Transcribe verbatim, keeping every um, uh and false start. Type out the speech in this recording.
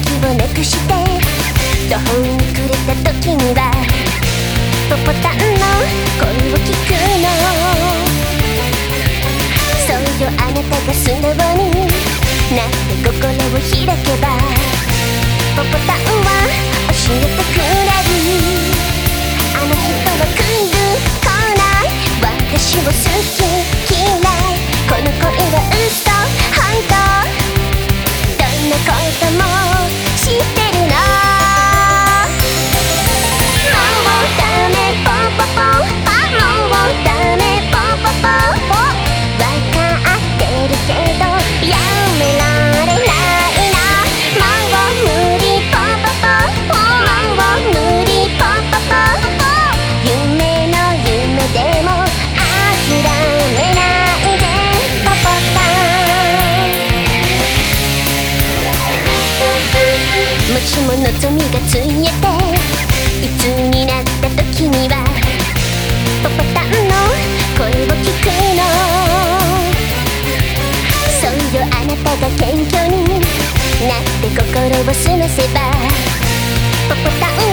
気をなくして途方に暮れた時にはポポタンの声を聞くの。そうよ、あなたが素直になって心を開けばポポタンは教えてくれる。あの人は来る来ない、私を好き嫌い、この恋は嘘本当、どんなことも知ってるの。もうダメポポポ、もうダメポポポ、わかってるけどやめられないな。もう無理ポポポ、もう無理ポポポ、夢の夢でも諦めないでポポタン。もしも望みがついえていつになった時にはポポタンの声を聞くの。そうよ、あなたが謙虚になって心を澄ませばポポタン